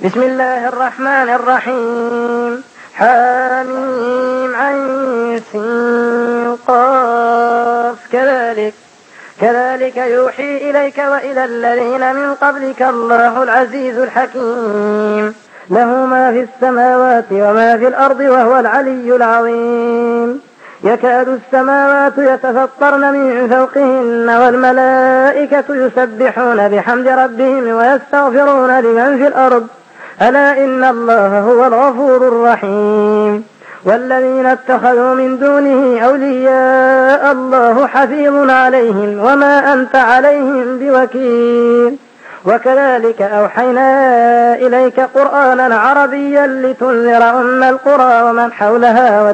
بسم الله الرحمن الرحيم. حميم عين سين قاف. كذلك يوحي إليك وإلى الذين من قبلك الله العزيز الحكيم، له ما في السماوات وما في الأرض وهو العلي العظيم. يكاد السماوات يتفطرن من فوقهن والملائكة يسبحون بحمد ربهم ويستغفرون لمن في الأرض، ألا إن الله هو الغفور الرحيم. والذين اتخذوا من دونه أولياء الله حفيظ عليهم وما أنت عليهم بوكيل. وكذلك أوحينا إليك قرآنا عربيا لتنذر أم القرى ومن حولها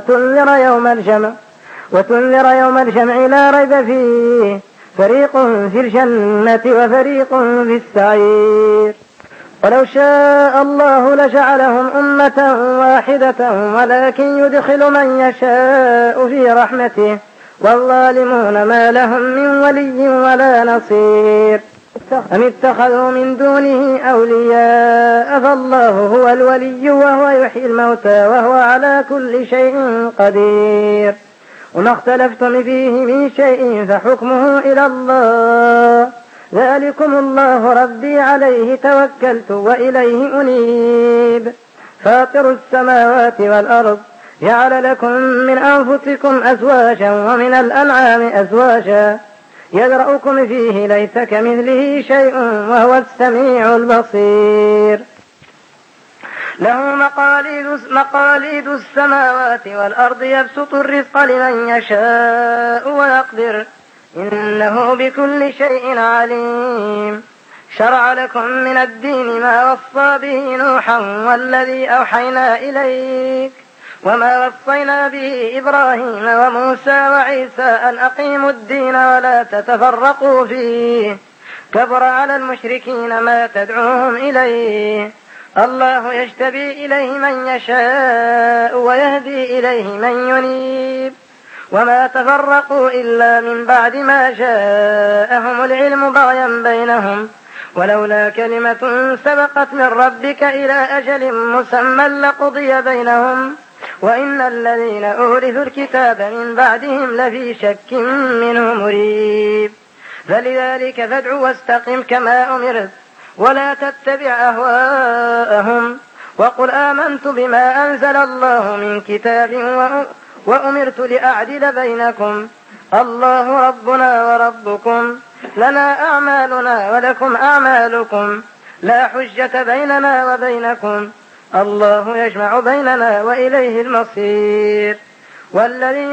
وتنذر يوم الجمع لا ريب فيه، فريق في الجنة وفريق في السعير. ولو شاء الله لجعلهم أمة واحدة ولكن يدخل من يشاء في رحمته، والظالمون ما لهم من ولي ولا نصير. أم اتخذوا من دونه أولياء فالله هو الولي وهو يحيي الموتى وهو على كل شيء قدير. وما اختلفتم فيه من شيء فحكمه إلى الله، ذلكم الله ربي عليه توكلت وإليه أنيب. فاطر السماوات والأرض جعل لكم من أنفسكم أزواجا ومن الأنعام أزواجا يذرأكم فيه ليس كمثله شيء وهو السميع البصير. له مقاليد السماوات والأرض يبسط الرزق لمن يشاء ويقدر إنه بكل شيء عليم. شرع لكم من الدين ما وصى به نوحا والذي أوحينا إليك وما وصينا به إبراهيم وموسى وعيسى أن أقيموا الدين ولا تتفرقوا فيه، كبر على المشركين ما تدعوهم إليه. الله يجتبي إليه من يشاء ويهدي إليه من ينيب، وما تفرقوا إلا من بعد ما جاءهم العلم بغيا بينهم، ولولا كلمة سبقت من ربك إلى أجل مسمى لقضي بينهم، وإن الذين أورثوا الكتاب من بعدهم لفي شك منه مريب. فلذلك فادع واستقم كما أمرت ولا تتبع أهواءهم، وقل آمنت بما أنزل الله من كتاب وأمرت لأعدل بينكم، الله ربنا وربكم، لنا أعمالنا ولكم أعمالكم، لا حجة بيننا وبينكم، الله يجمع بيننا وإليه المصير. والذين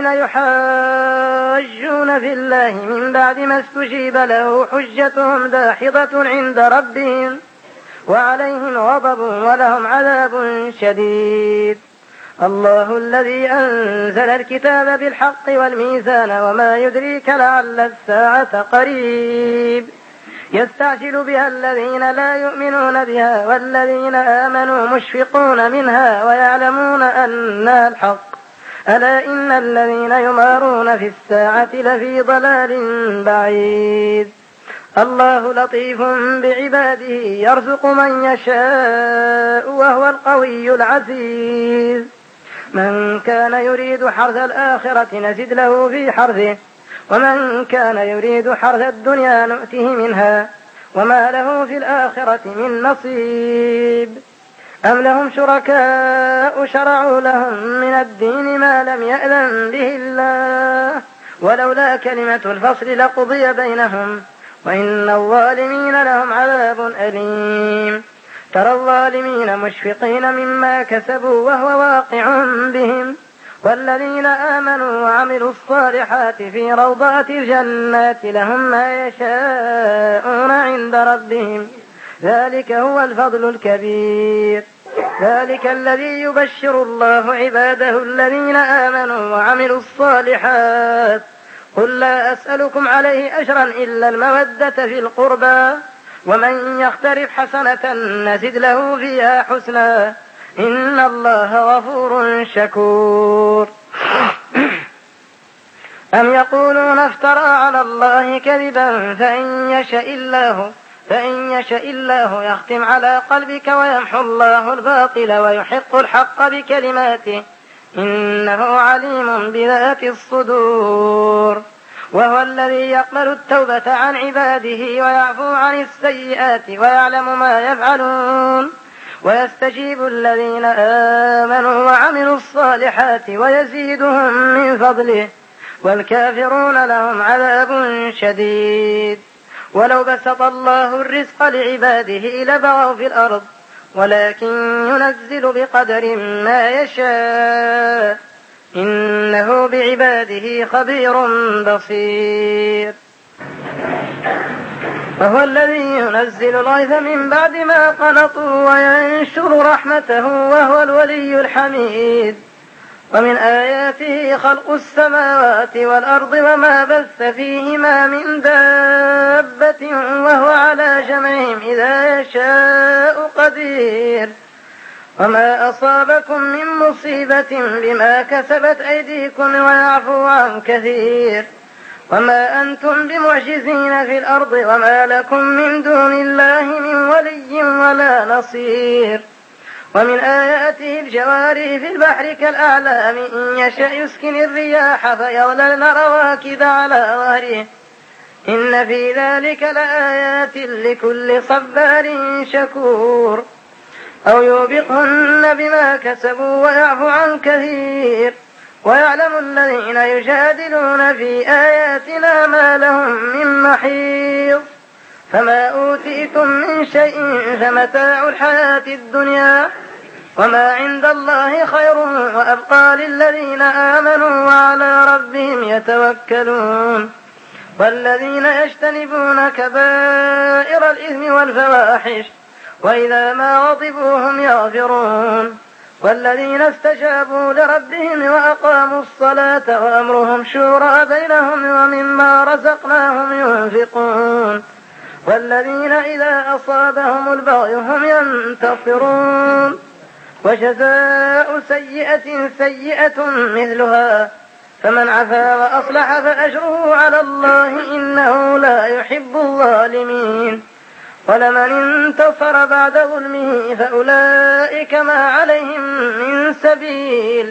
يحاجون في الله من بعد ما استجيب له حجتهم داحضة عند ربهم وعليهم غضب ولهم عذاب شديد. الله الذي أنزل الكتاب بالحق والميزان وما يدريك لعل الساعة قريب، يستعجل بها الذين لا يؤمنون بها والذين آمنوا مشفقون منها ويعلمون أنها الحق، ألا إن الذين يمارون في الساعة لفي ضلال بعيد. الله لطيف بعباده يرزق من يشاء وهو القوي العزيز. من كان يريد حرث الآخرة نزد له في حرثه ومن كان يريد حرث الدنيا نؤته منها وما له في الآخرة من نصيب. أم لهم شركاء شرعوا لهم من الدين ما لم يأذن به الله، ولولا كلمة الفصل لقضي بينهم وإن الظالمين لهم عذاب أليم. ترى الظالمين مشفقين مما كسبوا وهو واقع بهم، والذين آمنوا وعملوا الصالحات في روضات الجنات لهم ما يشاءون عند ربهم، ذلك هو الفضل الكبير. ذلك الذي يبشر الله عباده الذين آمنوا وعملوا الصالحات. قل لا أسألكم عليه أجرا إلا المودة في القربى، ومن يقترف حسنة نزد له فيها حسنا، إن الله غفور شكور. أم يقولون افترى على الله كذبا فإن يشاء الله فإن يشاء الله يختم على قلبك ويمحو الله الباطل ويحق الحق بكلماته إنه عليم بذات الصدور. وهو الذي يقبل التوبة عن عباده ويعفو عن السيئات ويعلم ما يفعلون ويستجيب الذين آمنوا وعملوا الصالحات ويزيدهم من فضله والكافرون لهم عذاب شديد. ولو بسط الله الرزق لعباده لبغوا في الأرض ولكن ينزل بقدر ما يشاء إنه بعباده خبير بصير. وهو الذي ينزل الغيث من بعد ما قنطوا وينشر رحمته وهو الولي الحميد. ومن آياته خلق السماوات والأرض وما بث فيهما من دابة وهو على جمعهم إذا يشاء قدير. وما أصابكم من مصيبة بما كسبت أيديكم ويعفو عن كثير. وما أنتم بمعجزين في الأرض وما لكم من دون الله من ولي ولا نصير. ومن آياته الجواري في البحر كالأعلام إن يشأ يسكن الرياح فيظللن رواكد على ظهره إن في ذلك لآيات لكل صبار شكور. أو يوبقهن بما كسبوا ويعفو عن كثير. ويعلم الذين يجادلون في آياتنا ما لهم من محيص. فما أوتيتم من شيء فمتاع الحياة الدنيا وما عند الله خير وأبقى للذين آمنوا وعلى ربهم يتوكلون. والذين يجتنبون كبائر الإثم والفواحش وإذا ما غضبوا هم يغفرون. والذين استجابوا لربهم وأقاموا الصلاة وأمرهم شورى بينهم ومما رزقناهم ينفقون. والذين إذا أصابهم البغي هم ينتصرون. وجزاء سيئة سيئة مثلها فمن عفا وأصلح فأجره على الله إنه لا يحب الظالمين. ولمن انتصر بعد ظلمه فأولئك ما عليهم من سبيل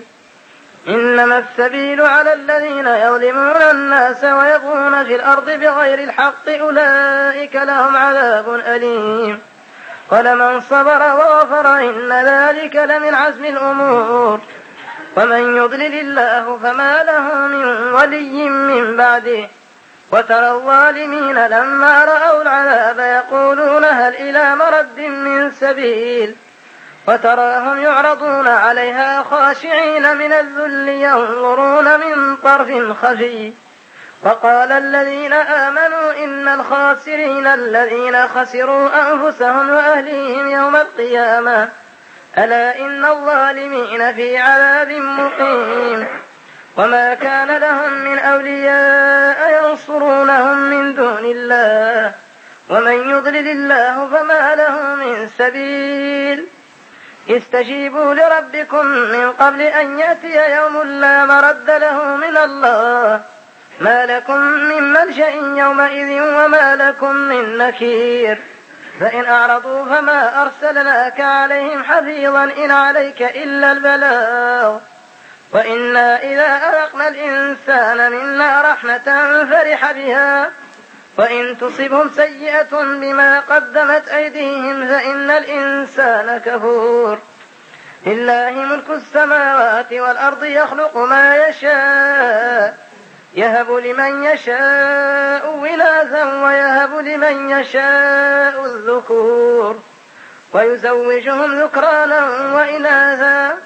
إنما السبيل على الذين يظلمون الناس ويبغون في الأرض بغير الحق أولئك لهم عذاب أليم. ولمن صبر وغفر إن ذلك لمن عزم الأمور. ومن يضلل الله فما له من ولي من بعده. وترى الظالمين لما رأوا العذاب يقولون هل إلى مرد من سبيل. وتراهم يعرضون عليها خاشعين من الذل ينظرون من طرف خفي. وقال الذين آمنوا إن الخاسرين الذين خسروا أنفسهم وأهليهم يوم القيامة ألا إن الظالمين في عذاب مقيم. وما كان لهم من أولياء ينصرونهم من دون الله ومن يضلل الله فما له من سبيل. استجيبوا لربكم من قبل أن يأتي يوم لا مرد له من الله ما لكم من ملجأ يومئذ وما لكم من نكير. فإن أعرضوا فما أرسلناك عليهم حفيظا إن عليك إلا البلاغ. وإنا إذا أذقنا الإنسان منا رحمة فرح بها وإن تصبهم سيئة بما قدمت أيديهم فإن الإنسان كفور. لله ملك السماوات والأرض يخلق ما يشاء يهب لمن يشاء إناثا ويهب لمن يشاء الذكور ويزوجهم ذكرانا وإناثا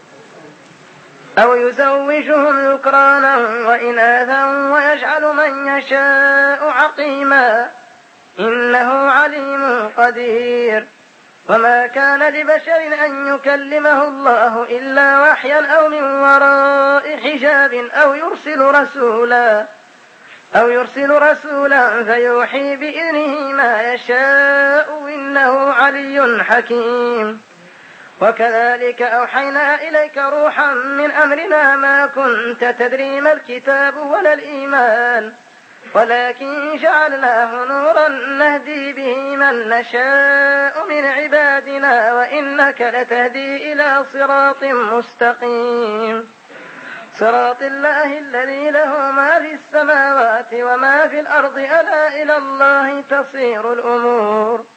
أو يزوجهم ذكرانا وإناثا ويجعل من يشاء عقيما إنه عليم قدير. وما كان لبشر أن يكلمه الله إلا وحيا أو من وراء حجاب أو يرسل رسولا فيوحي بإذنه ما يشاء إنه علي حكيم. وكذلك أوحينا إليك روحا من أمرنا ما كنت تدري ما الكتاب ولا الإيمان ولكن جعلناه نورا نهدي به من نشاء من عبادنا وإنك لتهدي إلى صراط مستقيم صراط الله الذي له ما في السماوات وما في الأرض ألا إلى الله تصير الأمور